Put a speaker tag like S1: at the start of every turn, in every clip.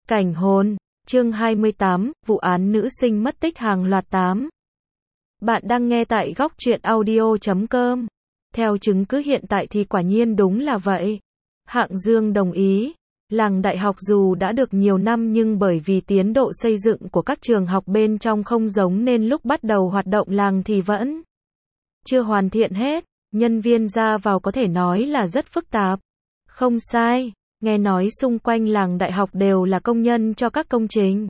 S1: Cảnh hồn, chương 28, vụ án nữ sinh mất tích hàng loạt 8. Bạn đang nghe tại góc truyện audio.com. Theo chứng cứ hiện tại thì quả nhiên đúng là vậy. Hạng Dương đồng ý. Làng đại học dù đã được nhiều năm nhưng bởi vì tiến độ xây dựng của các trường học bên trong không giống nên lúc bắt đầu hoạt động làng thì vẫn chưa hoàn thiện hết. Nhân viên ra vào có thể nói là rất phức tạp. Không sai. Nghe nói xung quanh làng đại học đều là công nhân cho các công trình.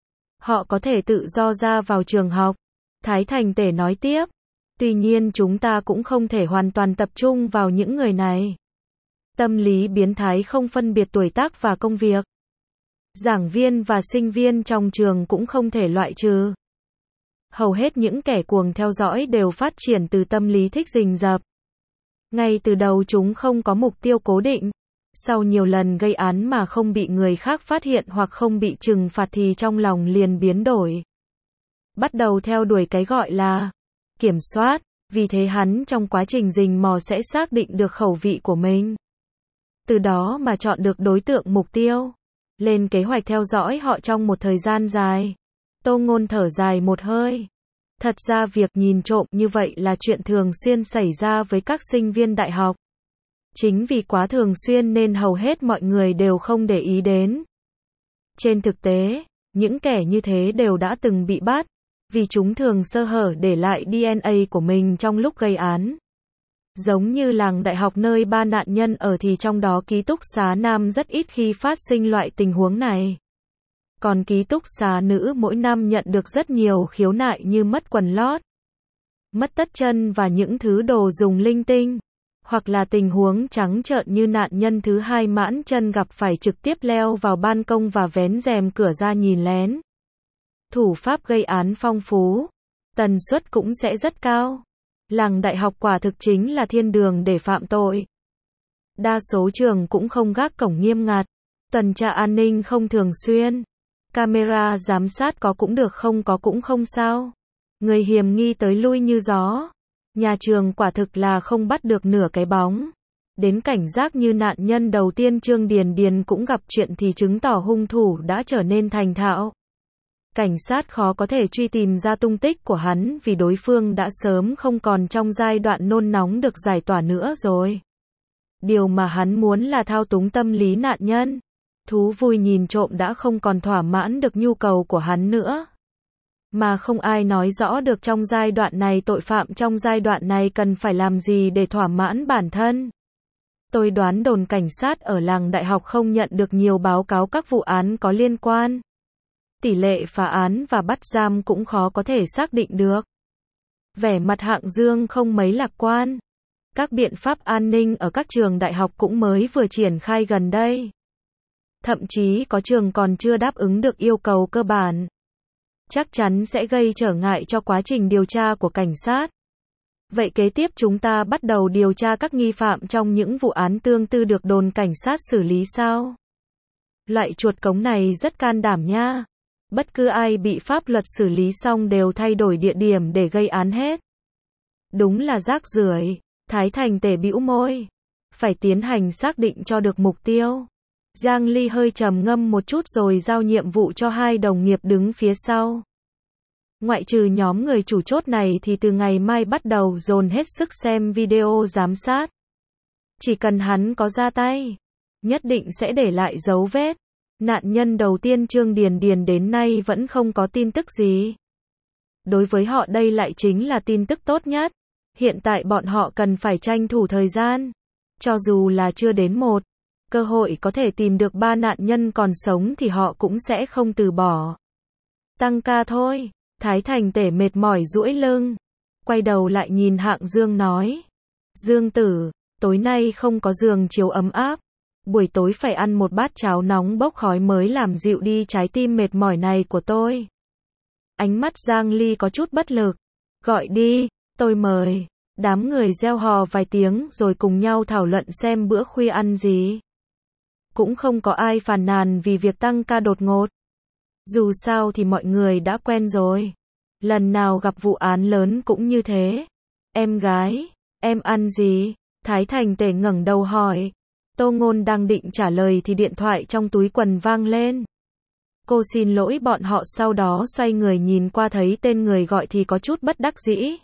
S1: Họ có thể tự do ra vào trường học. Thái Thành Tể nói tiếp. Tuy nhiên chúng ta cũng không thể hoàn toàn tập trung vào những người này. Tâm lý biến thái không phân biệt tuổi tác và công việc. Giảng viên và sinh viên trong trường cũng không thể loại trừ. Hầu hết những kẻ cuồng theo dõi đều phát triển từ tâm lý thích rình rập. Ngay từ đầu chúng không có mục tiêu cố định. Sau nhiều lần gây án mà không bị người khác phát hiện hoặc không bị trừng phạt thì trong lòng liền biến đổi. Bắt đầu theo đuổi cái gọi là kiểm soát, vì thế hắn trong quá trình rình mò sẽ xác định được khẩu vị của mình. Từ đó mà chọn được đối tượng mục tiêu. Lên kế hoạch theo dõi họ trong một thời gian dài. Tô Ngôn thở dài một hơi. Thật ra việc nhìn trộm như vậy là chuyện thường xuyên xảy ra với các sinh viên đại học. Chính vì quá thường xuyên nên hầu hết mọi người đều không để ý đến. Trên thực tế, những kẻ như thế đều đã từng bị bắt, vì chúng thường sơ hở để lại DNA của mình trong lúc gây án. Giống như làng đại học nơi 3 nạn nhân ở thì trong đó ký túc xá nam rất ít khi phát sinh loại tình huống này. Còn ký túc xá nữ mỗi năm nhận được rất nhiều khiếu nại như mất quần lót, mất tất chân và những thứ đồ dùng linh tinh. Hoặc là tình huống trắng trợn như nạn nhân thứ 2 Mãn Chân gặp phải trực tiếp leo vào ban công và vén rèm cửa ra nhìn lén. Thủ pháp gây án phong phú, tần suất cũng sẽ rất cao. Làng đại học quả thực chính là thiên đường để phạm tội. Đa số trường cũng không gác cổng nghiêm ngặt, tuần tra an ninh không thường xuyên. Camera giám sát có cũng được không có cũng không sao. Người hiểm nghi tới lui như gió. Nhà trường quả thực là không bắt được nửa cái bóng. Đến cảnh giác như nạn nhân đầu tiên Trương Điền Điền cũng gặp chuyện thì chứng tỏ hung thủ đã trở nên thành thạo. Cảnh sát khó có thể truy tìm ra tung tích của hắn vì đối phương đã sớm không còn trong giai đoạn nôn nóng được giải tỏa nữa rồi. Điều mà hắn muốn là thao túng tâm lý nạn nhân. Thú vui nhìn trộm đã không còn thỏa mãn được nhu cầu của hắn nữa. Mà không ai nói rõ được trong giai đoạn này tội phạm trong giai đoạn này cần phải làm gì để thỏa mãn bản thân. Tôi đoán đồn cảnh sát ở làng đại học không nhận được nhiều báo cáo các vụ án có liên quan. Tỷ lệ phá án và bắt giam cũng khó có thể xác định được. Vẻ mặt Hạng Dương không mấy lạc quan. Các biện pháp an ninh ở các trường đại học cũng mới vừa triển khai gần đây. Thậm chí có trường còn chưa đáp ứng được yêu cầu cơ bản. Chắc chắn sẽ gây trở ngại cho quá trình điều tra của cảnh sát. Vậy kế tiếp chúng ta bắt đầu điều tra các nghi phạm trong những vụ án tương tự được đồn cảnh sát xử lý sao? Loại chuột cống này rất can đảm nha. Bất cứ ai bị pháp luật xử lý xong đều thay đổi địa điểm để gây án hết. Đúng là rác rưởi. Thái Thành Tể bĩu môi. Phải tiến hành xác định cho được mục tiêu. Giang Ly hơi trầm ngâm một chút rồi giao nhiệm vụ cho 2 đồng nghiệp đứng phía sau. Ngoại trừ nhóm người chủ chốt này thì từ ngày mai bắt đầu dồn hết sức xem video giám sát. Chỉ cần hắn có ra tay, nhất định sẽ để lại dấu vết. Nạn nhân đầu tiên Trương Điền Điền đến nay vẫn không có tin tức gì. Đối với họ đây lại chính là tin tức tốt nhất. Hiện tại bọn họ cần phải tranh thủ thời gian. Cho dù là chưa đến một cơ hội có thể tìm được 3 nạn nhân còn sống thì họ cũng sẽ không từ bỏ. Tăng ca thôi. Thái Thành Tể mệt mỏi duỗi lưng. Quay đầu lại nhìn Hạng Dương nói. Dương tử, tối nay không có giường chiếu ấm áp. Buổi tối phải ăn một bát cháo nóng bốc khói mới làm dịu đi trái tim mệt mỏi này của tôi. Ánh mắt Giang Ly có chút bất lực. Gọi đi, tôi mời. Đám người reo hò vài tiếng rồi cùng nhau thảo luận xem bữa khuya ăn gì. Cũng không có ai phàn nàn vì việc tăng ca đột ngột. Dù sao thì mọi người đã quen rồi. Lần nào gặp vụ án lớn cũng như thế. Em gái, em ăn gì? Thái Thành Tể ngẩng đầu hỏi. Tô Ngôn đang định trả lời thì điện thoại trong túi quần vang lên. Cô xin lỗi bọn họ sau đó xoay người nhìn qua thấy tên người gọi thì có chút bất đắc dĩ.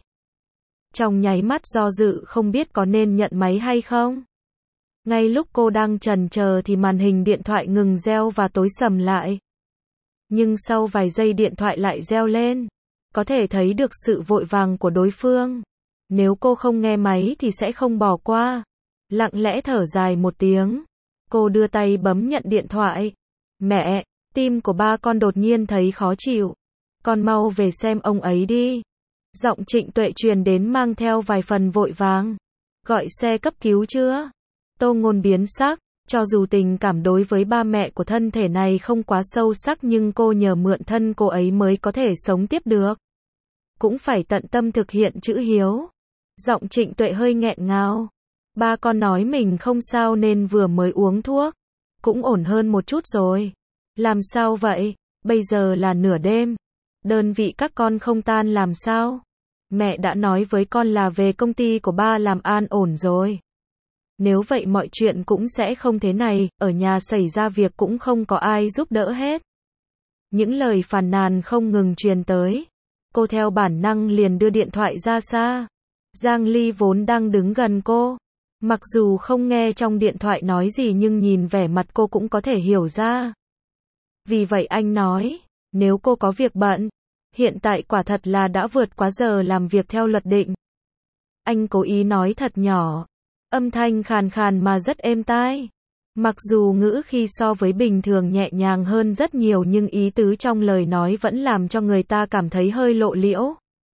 S1: Trong nháy mắt do dự không biết có nên nhận máy hay không. Ngay lúc cô đang chần chờ thì màn hình điện thoại ngừng reo và tối sầm lại. Nhưng sau vài giây điện thoại lại reo lên. Có thể thấy được sự vội vàng của đối phương. Nếu cô không nghe máy thì sẽ không bỏ qua. Lặng lẽ thở dài một tiếng. Cô đưa tay bấm nhận điện thoại. Mẹ, tim của ba con đột nhiên thấy khó chịu. Con mau về xem ông ấy đi. Giọng Trịnh Tuệ truyền đến mang theo vài phần vội vàng. Gọi xe cấp cứu chưa? Tô Ngôn biến sắc. Cho dù tình cảm đối với ba mẹ của thân thể này không quá sâu sắc nhưng cô nhờ mượn thân cô ấy mới có thể sống tiếp được. Cũng phải tận tâm thực hiện chữ hiếu. Giọng Trịnh Tuệ hơi nghẹn ngào. Ba con nói mình không sao nên vừa mới uống thuốc. Cũng ổn hơn một chút rồi. Làm sao vậy? Bây giờ là nửa đêm. Đơn vị các con không tan làm sao? Mẹ đã nói với con là về công ty của ba làm an ổn rồi. Nếu vậy mọi chuyện cũng sẽ không thế này, ở nhà xảy ra việc cũng không có ai giúp đỡ hết. Những lời phàn nàn không ngừng truyền tới. Cô theo bản năng liền đưa điện thoại ra xa. Giang Ly vốn đang đứng gần cô. Mặc dù không nghe trong điện thoại nói gì nhưng nhìn vẻ mặt cô cũng có thể hiểu ra. Vì vậy anh nói, nếu cô có việc bận, hiện tại quả thật là đã vượt quá giờ làm việc theo luật định. Anh cố ý nói thật nhỏ, âm thanh khàn khàn mà rất êm tai. Mặc dù ngữ khi so với bình thường nhẹ nhàng hơn rất nhiều nhưng ý tứ trong lời nói vẫn làm cho người ta cảm thấy hơi lộ liễu.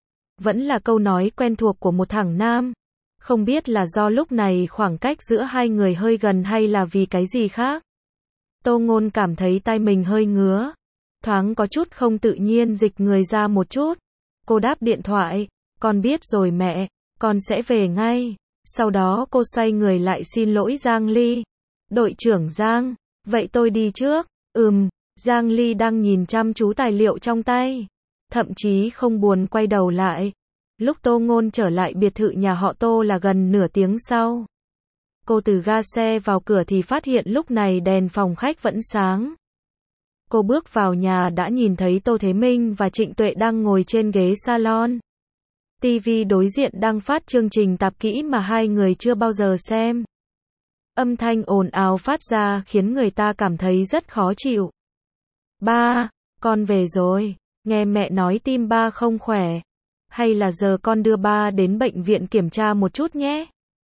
S1: Vẫn là câu nói quen thuộc của một thằng nam. Không biết là do lúc này khoảng cách giữa hai người hơi gần hay là vì cái gì khác. Tô Ngôn cảm thấy tai mình hơi ngứa. Thoáng có chút không tự nhiên dịch người ra một chút. Cô đáp điện thoại. Con biết rồi mẹ, con sẽ về ngay. Sau đó cô xoay người lại xin lỗi Giang Ly. Đội trưởng Giang, vậy tôi đi trước. Giang Ly đang nhìn chăm chú tài liệu trong tay. Thậm chí không buồn quay đầu lại. Lúc Tô Ngôn trở lại biệt thự nhà họ Tô là gần nửa tiếng sau. Cô từ ga xe vào cửa thì phát hiện lúc này đèn phòng khách vẫn sáng. Cô bước vào nhà đã nhìn thấy Tô Thế Minh và Trịnh Tuệ đang ngồi trên ghế salon. TV đối diện đang phát chương trình tạp kỹ mà hai người chưa bao giờ xem. Âm thanh ồn ào phát ra khiến người ta cảm thấy rất khó chịu. Ba, con về rồi. Nghe mẹ nói tim ba không khỏe. Hay là giờ con đưa ba đến bệnh viện kiểm tra một chút nhé.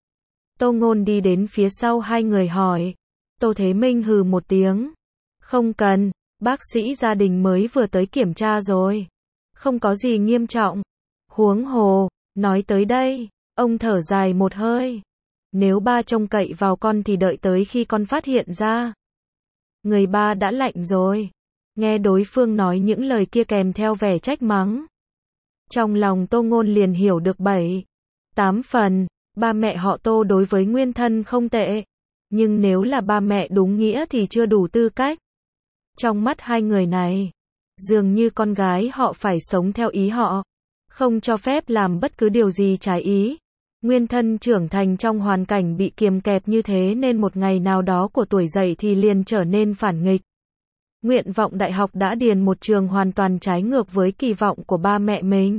S1: Tô Ngôn đi đến phía sau hai người hỏi. Tô Thế Minh hừ một tiếng. Không cần, bác sĩ gia đình mới vừa tới kiểm tra rồi. Không có gì nghiêm trọng. Huống hồ, nói tới đây, ông thở dài một hơi. Nếu ba trông cậy vào con thì đợi tới khi con phát hiện ra. Người ba đã lạnh rồi. Nghe đối phương nói những lời kia kèm theo vẻ trách mắng. Trong lòng Tô Ngôn liền hiểu được 7-8 phần, ba mẹ họ Tô đối với nguyên thân không tệ. Nhưng nếu là ba mẹ đúng nghĩa thì chưa đủ tư cách. Trong mắt hai người này, dường như con gái họ phải sống theo ý họ. Không cho phép làm bất cứ điều gì trái ý. Nguyên thân trưởng thành trong hoàn cảnh bị kiềm kẹp như thế nên một ngày nào đó của tuổi dậy thì liền trở nên phản nghịch. Nguyện vọng đại học đã điền một trường hoàn toàn trái ngược với kỳ vọng của ba mẹ mình.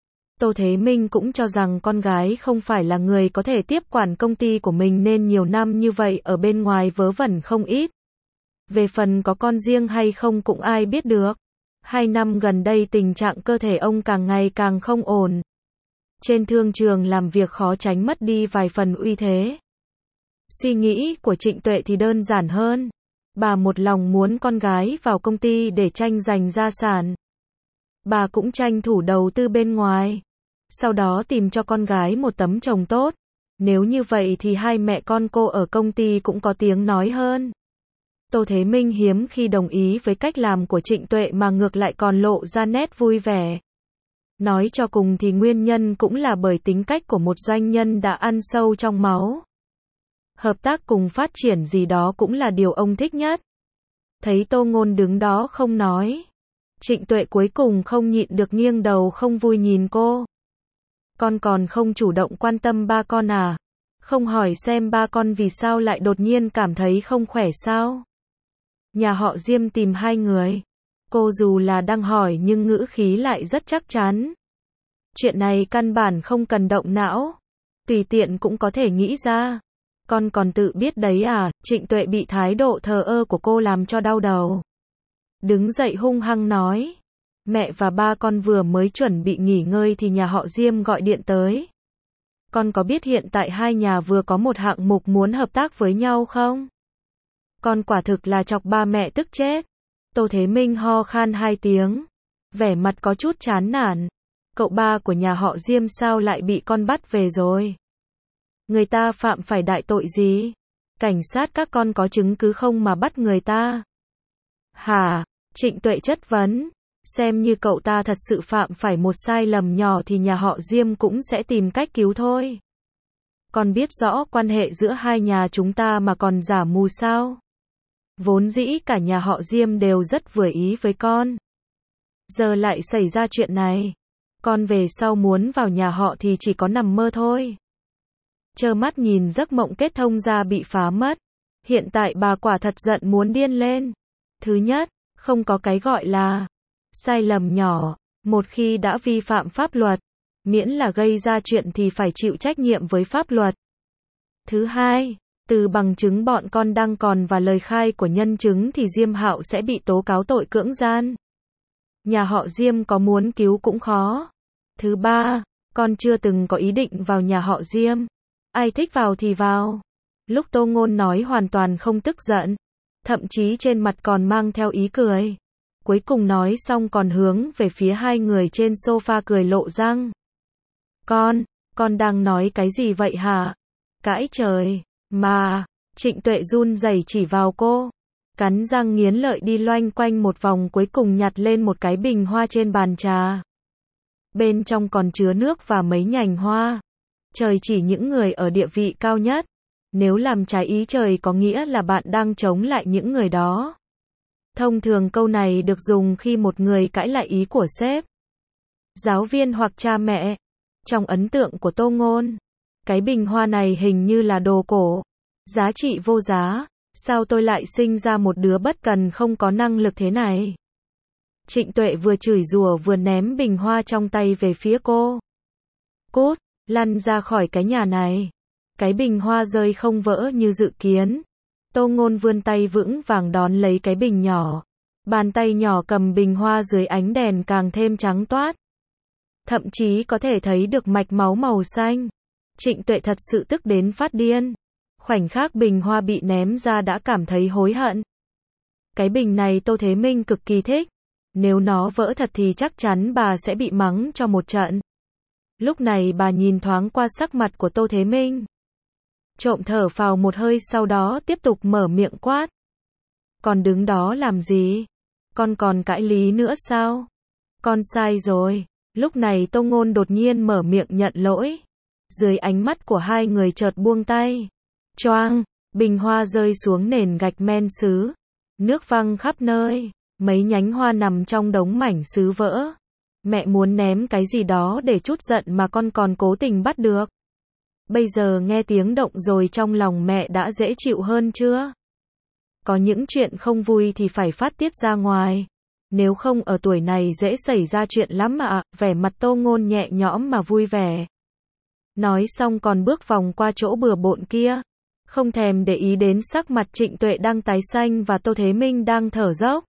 S1: Tô Thế Minh cũng cho rằng con gái không phải là người có thể tiếp quản công ty của mình nên nhiều năm như vậy ở bên ngoài vớ vẩn không ít. Về phần có con riêng hay không cũng ai biết được. 2 năm gần đây tình trạng cơ thể ông càng ngày càng không ổn. Trên thương trường làm việc khó tránh mất đi vài phần uy thế. Suy nghĩ của Trịnh Tuệ thì đơn giản hơn. Bà một lòng muốn con gái vào công ty để tranh giành gia sản. Bà cũng tranh thủ đầu tư bên ngoài. Sau đó tìm cho con gái một tấm chồng tốt. Nếu như vậy thì hai mẹ con cô ở công ty cũng có tiếng nói hơn. Tô Thế Minh hiếm khi đồng ý với cách làm của Trịnh Tuệ mà ngược lại còn lộ ra nét vui vẻ. Nói cho cùng thì nguyên nhân cũng là bởi tính cách của một doanh nhân đã ăn sâu trong máu. Hợp tác cùng phát triển gì đó cũng là điều ông thích nhất. Thấy Tô Ngôn đứng đó không nói. Trịnh Tuệ cuối cùng không nhịn được nghiêng đầu không vui nhìn cô. Con còn không chủ động quan tâm ba con à? Không hỏi xem ba con vì sao lại đột nhiên cảm thấy không khỏe sao? Nhà họ Diêm tìm hai người. Cô dù là đang hỏi nhưng ngữ khí lại rất chắc chắn. Chuyện này căn bản không cần động não. Tùy tiện cũng có thể nghĩ ra. Con còn tự biết đấy à, Trịnh Tuệ bị thái độ thờ ơ của cô làm cho đau đầu. Đứng dậy hung hăng nói. Mẹ và ba con vừa mới chuẩn bị nghỉ ngơi thì nhà họ Diêm gọi điện tới. Con có biết hiện tại hai nhà vừa có một hạng mục muốn hợp tác với nhau không? Con quả thực là chọc ba mẹ tức chết. Tô Thế Minh ho khan 2 tiếng. Vẻ mặt có chút chán nản. Cậu ba của nhà họ Diêm sao lại bị con bắt về rồi? Người ta phạm phải đại tội gì? Cảnh sát các con có chứng cứ không mà bắt người ta? Hả? Trịnh Tuệ chất vấn. Xem như cậu ta thật sự phạm phải một sai lầm nhỏ thì nhà họ Diêm cũng sẽ tìm cách cứu thôi. Con biết rõ quan hệ giữa hai nhà chúng ta mà còn giả mù sao? Vốn dĩ cả nhà họ Diêm đều rất vừa ý với con. Giờ lại xảy ra chuyện này. Con về sau muốn vào nhà họ thì chỉ có nằm mơ thôi. Trơ mắt nhìn giấc mộng kết thông ra bị phá mất. Hiện tại bà quả thật giận muốn điên lên. Thứ nhất, không có cái gọi là sai lầm nhỏ. Một khi đã vi phạm pháp luật, miễn là gây ra chuyện thì phải chịu trách nhiệm với pháp luật. Thứ hai, từ bằng chứng bọn con đăng còn và lời khai của nhân chứng thì Diêm Hạo sẽ bị tố cáo tội cưỡng gian. Nhà họ Diêm có muốn cứu cũng khó. Thứ ba, con chưa từng có ý định vào nhà họ Diêm. Ai thích vào thì vào. Lúc Tô Ngôn nói hoàn toàn không tức giận. Thậm chí trên mặt còn mang theo ý cười. Cuối cùng nói xong còn hướng về phía hai người trên sofa cười lộ răng. Con đang nói cái gì vậy hả? Cãi trời, mà, Trịnh Tuệ run rẩy chỉ vào cô. Cắn răng nghiến lợi đi loanh quanh một vòng cuối cùng nhặt lên một cái bình hoa trên bàn trà. Bên trong còn chứa nước và mấy nhành hoa. Trời chỉ những người ở địa vị cao nhất. Nếu làm trái ý trời có nghĩa là bạn đang chống lại những người đó. Thông thường câu này được dùng khi một người cãi lại ý của sếp, giáo viên hoặc cha mẹ. Trong ấn tượng của Tô Ngôn, cái bình hoa này hình như là đồ cổ, giá trị vô giá. Sao tôi lại sinh ra một đứa bất cần không có năng lực thế này? Trịnh Tuệ vừa chửi rủa vừa ném bình hoa trong tay về phía cô. Cút, lăn ra khỏi cái nhà này. Cái bình hoa rơi không vỡ như dự kiến. Tô Ngôn vươn tay vững vàng đón lấy cái bình nhỏ. Bàn tay nhỏ cầm bình hoa dưới ánh đèn càng thêm trắng toát. Thậm chí có thể thấy được mạch máu màu xanh. Trịnh Tuệ thật sự tức đến phát điên. Khoảnh khắc bình hoa bị ném ra đã cảm thấy hối hận. Cái bình này Tô Thế Minh cực kỳ thích. Nếu nó vỡ thật thì chắc chắn bà sẽ bị mắng cho một trận. Lúc này bà nhìn thoáng qua sắc mặt của Tô Thế Minh. Trộm thở phào một hơi sau đó tiếp tục mở miệng quát. Con đứng đó làm gì? Con còn cãi lý nữa sao? Con sai rồi. Lúc này Tô Ngôn đột nhiên mở miệng nhận lỗi. Dưới ánh mắt của hai người chợt buông tay. Choang, bình hoa rơi xuống nền gạch men sứ. Nước văng khắp nơi. Mấy nhánh hoa nằm trong đống mảnh sứ vỡ. Mẹ muốn ném cái gì đó để trút giận mà con còn cố tình bắt được. Bây giờ nghe tiếng động rồi trong lòng mẹ đã dễ chịu hơn chưa? Có những chuyện không vui thì phải phát tiết ra ngoài. Nếu không ở tuổi này dễ xảy ra chuyện lắm ạ. Vẻ mặt Tô Ngôn nhẹ nhõm mà vui vẻ. Nói xong còn bước vòng qua chỗ bừa bộn kia. Không thèm để ý đến sắc mặt Trịnh Tuệ đang tái xanh và Tô Thế Minh đang thở dốc.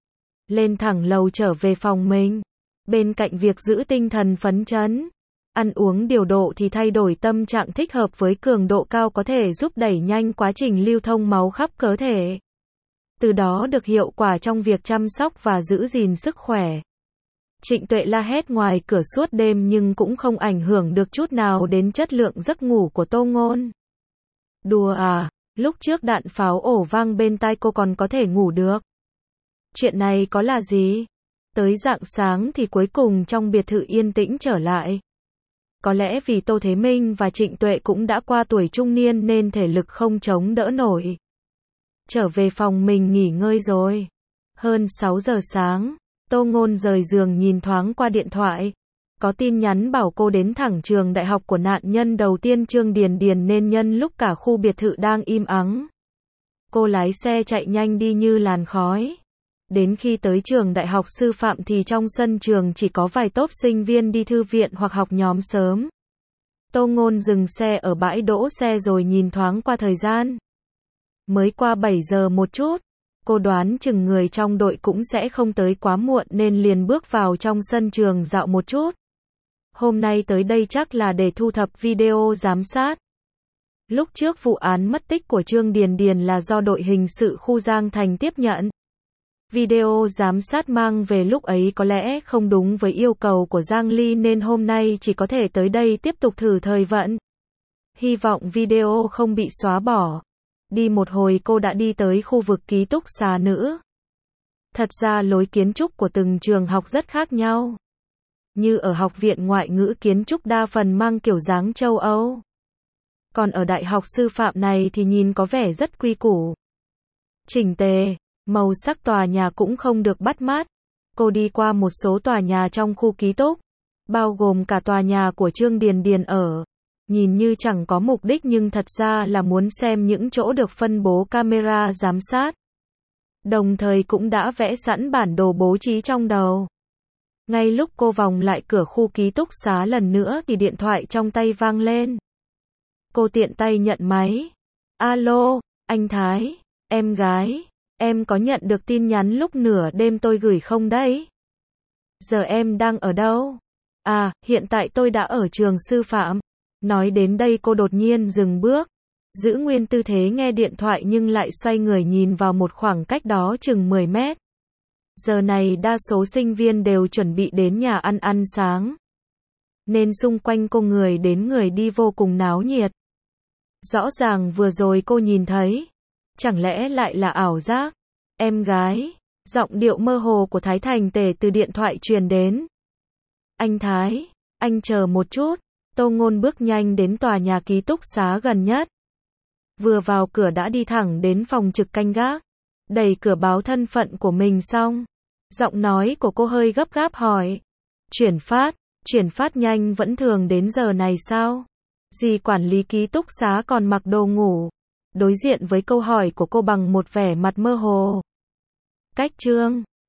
S1: Lên thẳng lầu trở về phòng mình. Bên cạnh việc giữ tinh thần phấn chấn, ăn uống điều độ thì thay đổi tâm trạng thích hợp với cường độ cao có thể giúp đẩy nhanh quá trình lưu thông máu khắp cơ thể. Từ đó được hiệu quả trong việc chăm sóc và giữ gìn sức khỏe. Trịnh Tuệ la hét ngoài cửa suốt đêm nhưng cũng không ảnh hưởng được chút nào đến chất lượng giấc ngủ của Tô Ngôn. Đùa à, lúc trước đạn pháo ổ vang bên tai cô còn có thể ngủ được. Chuyện này có là gì? Tới rạng sáng thì cuối cùng trong biệt thự yên tĩnh trở lại. Có lẽ vì Tô Thế Minh và Trịnh Tuệ cũng đã qua tuổi trung niên nên thể lực không chống đỡ nổi. Trở về phòng mình nghỉ ngơi rồi. Hơn 6 giờ sáng, Tô Ngôn rời giường nhìn thoáng qua điện thoại. Có tin nhắn bảo cô đến thẳng trường đại học của nạn nhân đầu tiên Trương Điền Điền nên nhân lúc cả khu biệt thự đang im ắng. Cô lái xe chạy nhanh đi như làn khói. Đến khi tới trường đại học sư phạm thì trong sân trường chỉ có vài tốp sinh viên đi thư viện hoặc học nhóm sớm. Tô Ngôn dừng xe ở bãi đỗ xe rồi nhìn thoáng qua thời gian. Mới qua 7 giờ một chút. Cô đoán chừng người trong đội cũng sẽ không tới quá muộn nên liền bước vào trong sân trường dạo một chút. Hôm nay tới đây chắc là để thu thập video giám sát. Lúc trước vụ án mất tích của Trương Điền Điền là do đội hình sự khu Giang Thành tiếp nhận. Video giám sát mang về lúc ấy có lẽ không đúng với yêu cầu của Giang Ly nên hôm nay chỉ có thể tới đây tiếp tục thử thời vận. Hy vọng video không bị xóa bỏ. Đi một hồi cô đã đi tới khu vực ký túc xá nữ. Thật ra lối kiến trúc của từng trường học rất khác nhau. Như ở học viện ngoại ngữ kiến trúc đa phần mang kiểu dáng châu Âu. Còn ở đại học sư phạm này thì nhìn có vẻ rất quy củ. Chỉnh tề, màu sắc tòa nhà cũng không được bắt mắt. Cô đi qua một số tòa nhà trong khu ký túc, bao gồm cả tòa nhà của Trương Điền Điền ở. Nhìn như chẳng có mục đích nhưng thật ra là muốn xem những chỗ được phân bố camera giám sát. Đồng thời cũng đã vẽ sẵn bản đồ bố trí trong đầu. Ngay lúc cô vòng lại cửa khu ký túc xá lần nữa thì điện thoại trong tay vang lên. Cô tiện tay nhận máy. Alo, anh Thái, em gái, em có nhận được tin nhắn lúc nửa đêm tôi gửi không đấy? Giờ em đang ở đâu? À, hiện tại tôi đã ở trường sư phạm. Nói đến đây cô đột nhiên dừng bước, giữ nguyên tư thế nghe điện thoại nhưng lại xoay người nhìn vào một khoảng cách đó chừng 10 mét. Giờ này đa số sinh viên đều chuẩn bị đến nhà ăn sáng. Nên xung quanh cô người đến người đi vô cùng náo nhiệt. Rõ ràng vừa rồi cô nhìn thấy. Chẳng lẽ lại là ảo giác? Em gái, giọng điệu mơ hồ của Thái Thành Tề từ điện thoại truyền đến. Anh Thái, anh chờ một chút. Tô Ngôn bước nhanh đến tòa nhà ký túc xá gần nhất. Vừa vào cửa đã đi thẳng đến phòng trực canh gác. Đẩy cửa báo thân phận của mình xong. Giọng nói của cô hơi gấp gáp hỏi. Chuyển phát nhanh vẫn thường đến giờ này sao? Dì quản lý ký túc xá còn mặc đồ ngủ. Đối diện với câu hỏi của cô bằng một vẻ mặt mơ hồ. Cách Trương